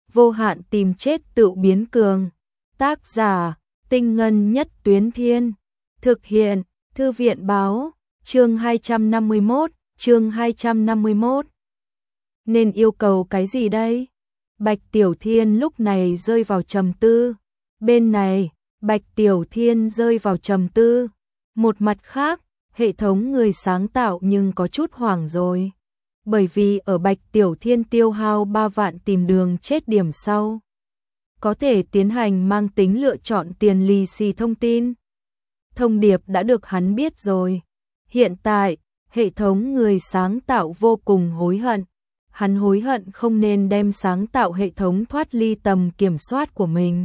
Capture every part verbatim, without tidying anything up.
vô hạn tìm chết tự biến cường. Tác giả, Tinh Ngân Nhất Tuyến Thiên. Thực hiện, Thư viện Báo, chương hai trăm năm mươi mốt, chương hai trăm năm mươi mốt. Nên yêu cầu cái gì đây? Bạch Tiểu Thiên lúc này rơi vào trầm tư. Bên này, Bạch Tiểu Thiên rơi vào trầm tư. Một mặt khác, hệ thống người sáng tạo nhưng có chút hoảng rồi. Bởi vì ở Bạch Tiểu Thiên tiêu hao ba vạn tìm đường chết điểm sau, có thể tiến hành mang tính lựa chọn tiền lì xì thông tin. Thông điệp đã được hắn biết rồi. Hiện tại, hệ thống người sáng tạo vô cùng hối hận. Hắn hối hận không nên đem sáng tạo hệ thống thoát ly tầm kiểm soát của mình.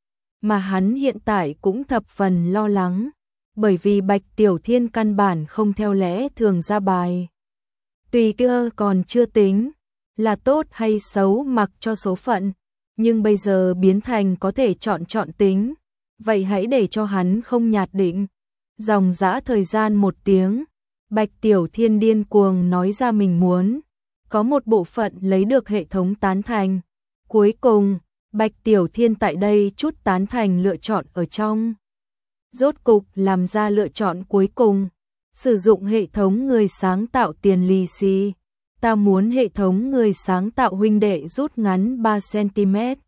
Mà hắn hiện tại cũng thập phần lo lắng, bởi vì Bạch Tiểu Thiên căn bản không theo lẽ thường ra bài. Tùy kia còn chưa tính là tốt hay xấu mặc cho số phận, nhưng bây giờ biến thành có thể chọn chọn tính, vậy hãy để cho hắn không nhạt định. Dòng dã thời gian một tiếng, Bạch Tiểu Thiên điên cuồng nói ra mình muốn có một bộ phận lấy được hệ thống tán thành. Cuối cùng, Bạch Tiểu Thiên tại đây chút tán thành lựa chọn ở trong. Rốt cục làm ra lựa chọn cuối cùng. Sử dụng hệ thống người sáng tạo tiền lì xì. Ta muốn hệ thống người sáng tạo huynh đệ rút ngắn ba xăng-ti-mét.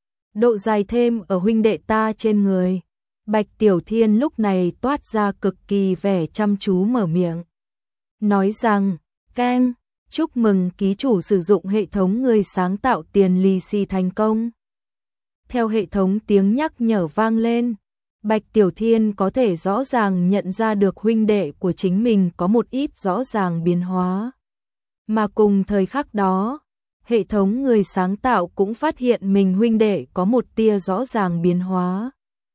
Độ dài thêm ở huynh đệ ta trên người. Bạch Tiểu Thiên lúc này toát ra cực kỳ vẻ chăm chú mở miệng. Nói rằng, keng, chúc mừng ký chủ sử dụng hệ thống người sáng tạo tiền lì xì thành công. Theo hệ thống tiếng nhắc nhở vang lên, Bạch Tiểu Thiên có thể rõ ràng nhận ra được huynh đệ của chính mình có một ít rõ ràng biến hóa. Mà cùng thời khắc đó, hệ thống người sáng tạo cũng phát hiện mình huynh đệ có một tia rõ ràng biến hóa.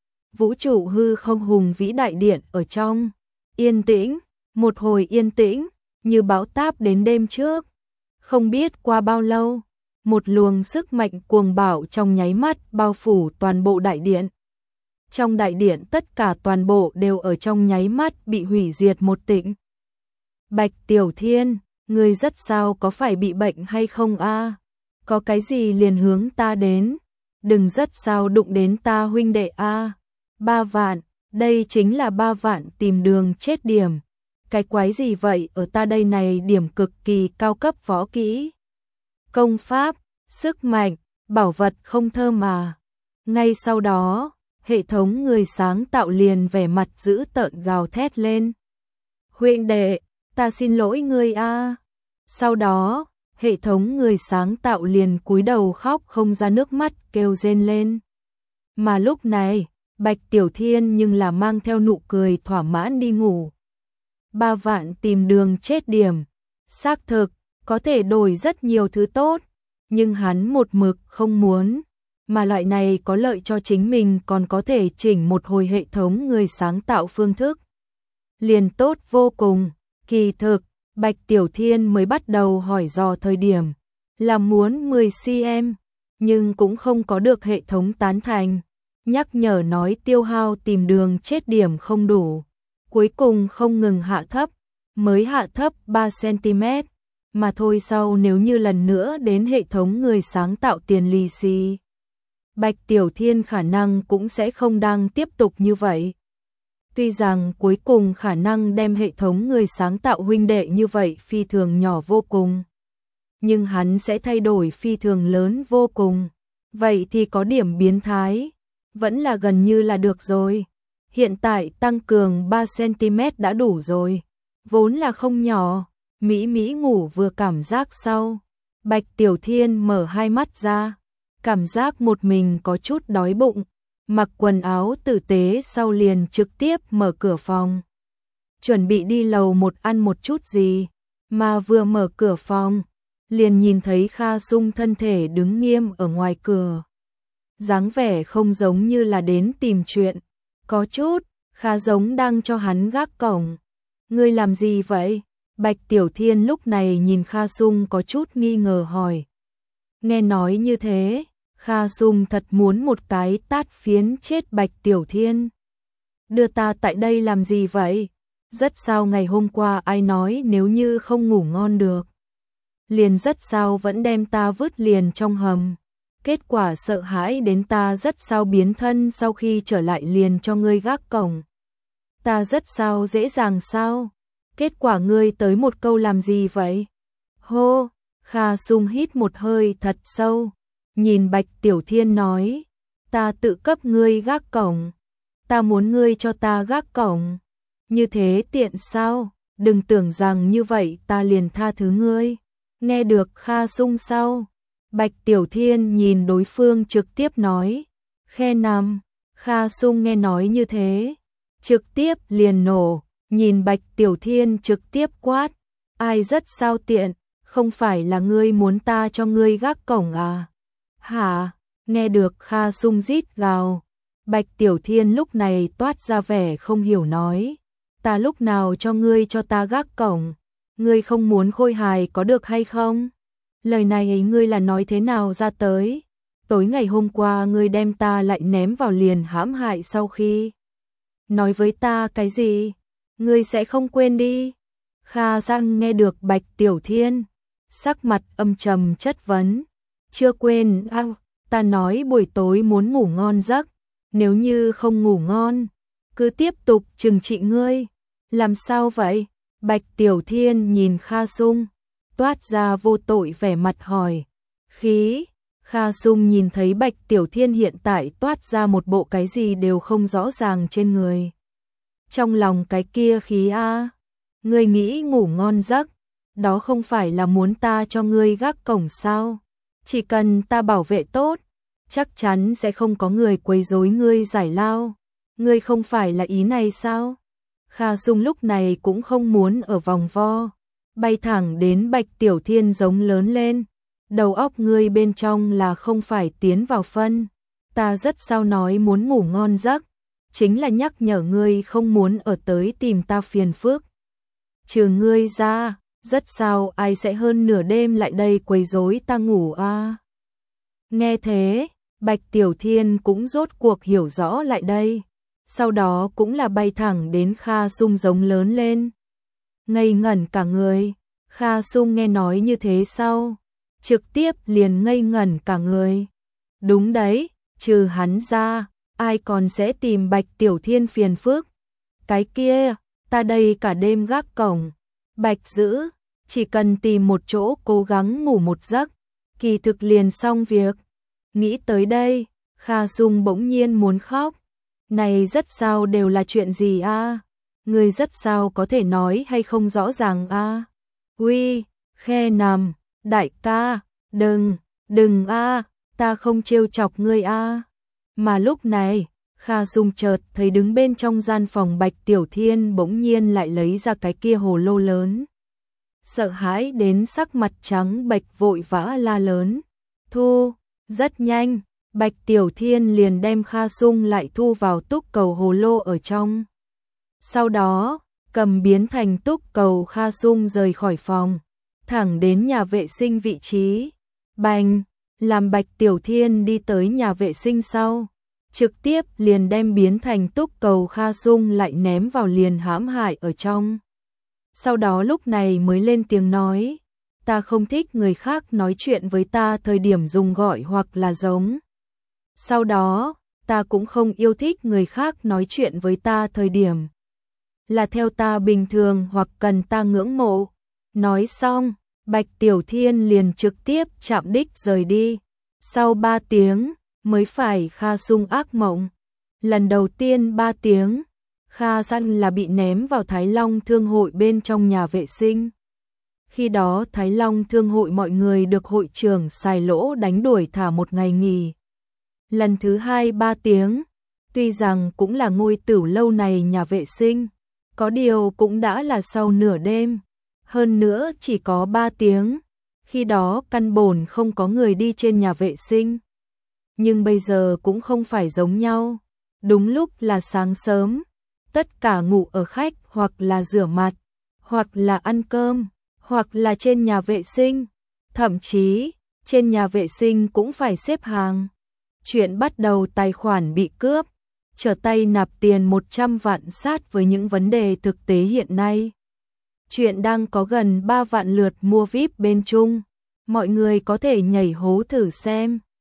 Vũ trụ hư không hùng vĩ đại điện ở trong. Yên tĩnh, một hồi yên tĩnh, như bão táp đến đêm trước. Không biết qua bao lâu, một luồng sức mạnh cuồng bạo trong nháy mắt bao phủ toàn bộ đại điện. Trong đại điện tất cả toàn bộ đều ở trong nháy mắt bị hủy diệt một tịnh. Bạch Tiểu Thiên, ngươi rất sao, có phải bị bệnh hay không a? Có cái gì liền hướng ta đến, đừng rất sao đụng đến ta huynh đệ a. Ba vạn, đây chính là ba vạn tìm đường chết điểm. Cái quái gì vậy, ở ta đây này điểm cực kỳ cao cấp võ kỹ, công pháp, sức mạnh, bảo vật không thơ mà. Ngay sau đó, hệ thống người sáng tạo liền vẻ mặt dữ tợn gào thét lên. Huynh đệ, ta xin lỗi ngươi a. Sau đó, hệ thống người sáng tạo liền cúi đầu khóc không ra nước mắt kêu rên lên. Mà lúc này, Bạch Tiểu Thiên nhưng là mang theo nụ cười thỏa mãn đi ngủ. Ba vạn tìm đường chết điểm, xác thực, có thể đổi rất nhiều thứ tốt, nhưng hắn một mực không muốn. Mà loại này có lợi cho chính mình còn có thể chỉnh một hồi hệ thống người sáng tạo phương thức. Liền tốt vô cùng, kỳ thực, Bạch Tiểu Thiên mới bắt đầu hỏi dò thời điểm, là muốn mười xăng-ti-mét, nhưng cũng không có được hệ thống tán thành. Nhắc nhở nói tiêu hao tìm đường chết điểm không đủ. Cuối cùng không ngừng hạ thấp, mới hạ thấp ba xăng-ti-mét. Mà thôi, sau nếu như lần nữa đến hệ thống người sáng tạo tiền lì xì, Bạch Tiểu Thiên khả năng cũng sẽ không đang tiếp tục như vậy. Tuy rằng cuối cùng khả năng đem hệ thống người sáng tạo huynh đệ như vậy phi thường nhỏ vô cùng, nhưng hắn sẽ thay đổi phi thường lớn vô cùng. Vậy thì có điểm biến thái, vẫn là gần như là được rồi. Hiện tại tăng cường ba xăng-ti-mét đã đủ rồi, vốn là không nhỏ. Mỹ Mỹ ngủ vừa cảm giác sau, Bạch Tiểu Thiên mở hai mắt ra, cảm giác một mình có chút đói bụng, mặc quần áo tử tế sau liền trực tiếp mở cửa phòng, chuẩn bị đi lầu một ăn một chút gì, mà vừa mở cửa phòng, liền nhìn thấy Kha Sung thân thể đứng nghiêm ở ngoài cửa. Dáng vẻ không giống như là đến tìm chuyện, có chút, khá giống đang cho hắn gác cổng. Ngươi làm gì vậy? Bạch Tiểu Thiên lúc này nhìn Kha Sung có chút nghi ngờ hỏi. Nghe nói như thế, Kha Sung thật muốn một cái tát phiến chết Bạch Tiểu Thiên. Đưa ta tại đây làm gì vậy? Rất sao ngày hôm qua ai nói nếu như không ngủ ngon được, liền rất sao vẫn đem ta vứt liền trong hầm. Kết quả sợ hãi đến ta rất sao biến thân sau khi trở lại liền cho ngươi gác cổng. Ta rất sao dễ dàng sao? Kết quả ngươi tới một câu làm gì vậy? Hô, Kha Sung hít một hơi thật sâu, nhìn Bạch Tiểu Thiên nói, ta tự cấp ngươi gác cổng, ta muốn ngươi cho ta gác cổng, như thế tiện sao? Đừng tưởng rằng như vậy ta liền tha thứ ngươi. Nghe được Kha Sung sau, Bạch Tiểu Thiên nhìn đối phương trực tiếp nói, khe nằm. Kha Sung nghe nói như thế, trực tiếp liền nổ, nhìn Bạch Tiểu Thiên trực tiếp quát, ai rất sao tiện, không phải là ngươi muốn ta cho ngươi gác cổng à? Hả? Nghe được Kha Sung rít gào, Bạch Tiểu Thiên lúc này toát ra vẻ không hiểu nói, ta lúc nào cho ngươi cho ta gác cổng, ngươi không muốn khôi hài có được hay không? Lời này ngươi là nói thế nào ra tới? Tối ngày hôm qua ngươi đem ta lại ném vào liền hãm hại sau khi nói với ta cái gì? Ngươi sẽ không quên đi. Kha Giang nghe được Bạch Tiểu Thiên, sắc mặt âm trầm chất vấn. Chưa quên, à, ta nói buổi tối muốn ngủ ngon giấc, nếu như không ngủ ngon, cứ tiếp tục trừng trị ngươi. Làm sao vậy? Bạch Tiểu Thiên nhìn Kha Sung, toát ra vô tội vẻ mặt hỏi. Khí, Kha Sung nhìn thấy Bạch Tiểu Thiên hiện tại toát ra một bộ cái gì đều không rõ ràng trên người. Trong lòng cái kia khí a, ngươi nghĩ ngủ ngon giấc, đó không phải là muốn ta cho ngươi gác cổng sao? Chỉ cần ta bảo vệ tốt, chắc chắn sẽ không có người quấy rối ngươi giải lao. Ngươi không phải là ý này sao? Kha Sung lúc này cũng không muốn ở vòng vo, bay thẳng đến Bạch Tiểu Thiên giống lớn lên. Đầu óc ngươi bên trong là không phải tiến vào phân. Ta rất sao nói muốn ngủ ngon giấc, chính là nhắc nhở ngươi không muốn ở tới tìm ta phiền phức. Trừ ngươi ra, rất sao ai sẽ hơn nửa đêm lại đây quấy rối ta ngủ a? À? Nghe thế, Bạch Tiểu Thiên cũng rốt cuộc hiểu rõ lại đây. Sau đó cũng là bay thẳng đến Kha Sung giống lớn lên. Ngây ngẩn cả người, Kha Sung nghe nói như thế sau, trực tiếp liền ngây ngẩn cả người. Đúng đấy, trừ hắn ra, ai còn sẽ tìm Bạch Tiểu Thiên phiền phức? Cái kia, ta đây cả đêm gác cổng. Bạch Dữ, chỉ cần tìm một chỗ cố gắng ngủ một giấc, kỳ thực liền xong việc. Nghĩ tới đây, Kha Sung bỗng nhiên muốn khóc. Này rất sao đều là chuyện gì a? À? Người rất sao có thể nói hay không rõ ràng a? À? Uy, khe nằm, đại ca, đừng, đừng a, à, ta không trêu chọc ngươi a. À. Mà lúc này, Kha Sung chợt thấy đứng bên trong gian phòng Bạch Tiểu Thiên bỗng nhiên lại lấy ra cái kia hồ lô lớn. Sợ hãi đến sắc mặt trắng bệch vội vã la lớn. Thu, rất nhanh, Bạch Tiểu Thiên liền đem Kha Sung lại thu vào túc cầu hồ lô ở trong. Sau đó, cầm biến thành túc cầu Kha Sung rời khỏi phòng, thẳng đến nhà vệ sinh vị trí. Bành, làm Bạch Tiểu Thiên đi tới nhà vệ sinh sau, trực tiếp liền đem biến thành túc cầu Kha Sung lại ném vào liền hãm hại ở trong. Sau đó lúc này mới lên tiếng nói, ta không thích người khác nói chuyện với ta thời điểm dùng gọi hoặc là giống. Sau đó, ta cũng không yêu thích người khác nói chuyện với ta thời điểm là theo ta bình thường hoặc cần ta ngưỡng mộ. Nói xong, Bạch Tiểu Thiên liền trực tiếp chạm đích rời đi. Sau ba tiếng, mới phải Kha Sung ác mộng. Lần đầu tiên ba tiếng, Kha Săn là bị ném vào Thái Long Thương hội bên trong nhà vệ sinh. Khi đó Thái Long Thương hội mọi người được hội trưởng xài lỗ đánh đuổi thả một ngày nghỉ. Lần thứ hai ba tiếng, tuy rằng cũng là ngôi tửu lâu này nhà vệ sinh, có điều cũng đã là sau nửa đêm, hơn nữa chỉ có ba tiếng, khi đó căn bổn không có người đi trên nhà vệ sinh. Nhưng bây giờ cũng không phải giống nhau, đúng lúc là sáng sớm, tất cả ngủ ở khách hoặc là rửa mặt, hoặc là ăn cơm, hoặc là trên nhà vệ sinh, thậm chí trên nhà vệ sinh cũng phải xếp hàng. Chuyện bắt đầu tài khoản bị cướp, trở tay nạp tiền một trăm vạn sát với những vấn đề thực tế hiện nay. Chuyện đang có gần ba vạn lượt mua vi ai pi bên Trung, mọi người có thể nhảy hố thử xem.